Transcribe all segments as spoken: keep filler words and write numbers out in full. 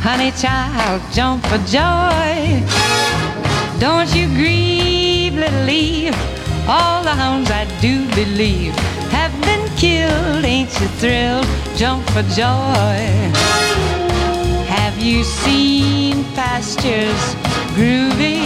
Honey child, jump for joy. Don't you grieve, little Eve. All the hounds I do believe have been killed. Ain't you thrilled? Jump for joy. Have you seen pastures groovy?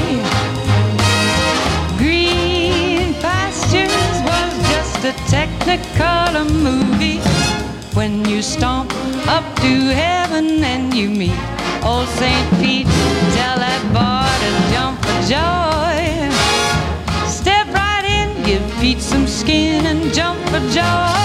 Green pastures was just a technicolor movie. When you stomp up to heaven and you meet old Saint Pete, tell that boy to jump for joy. Step right in, give Pete some skin and jump for joy.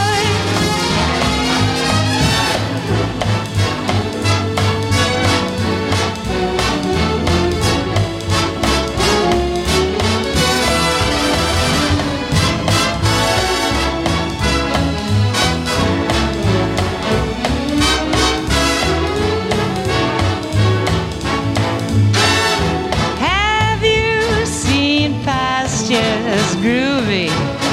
Groovy.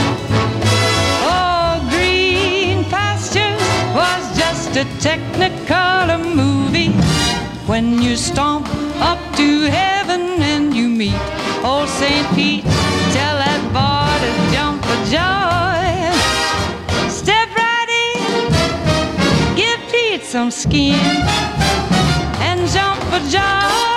Oh, Green Pastures was just a technicolor movie. When you stomp up to heaven and you meet old Saint Pete, tell that boy to jump for joy. Step right in, give Pete some skin and jump for joy.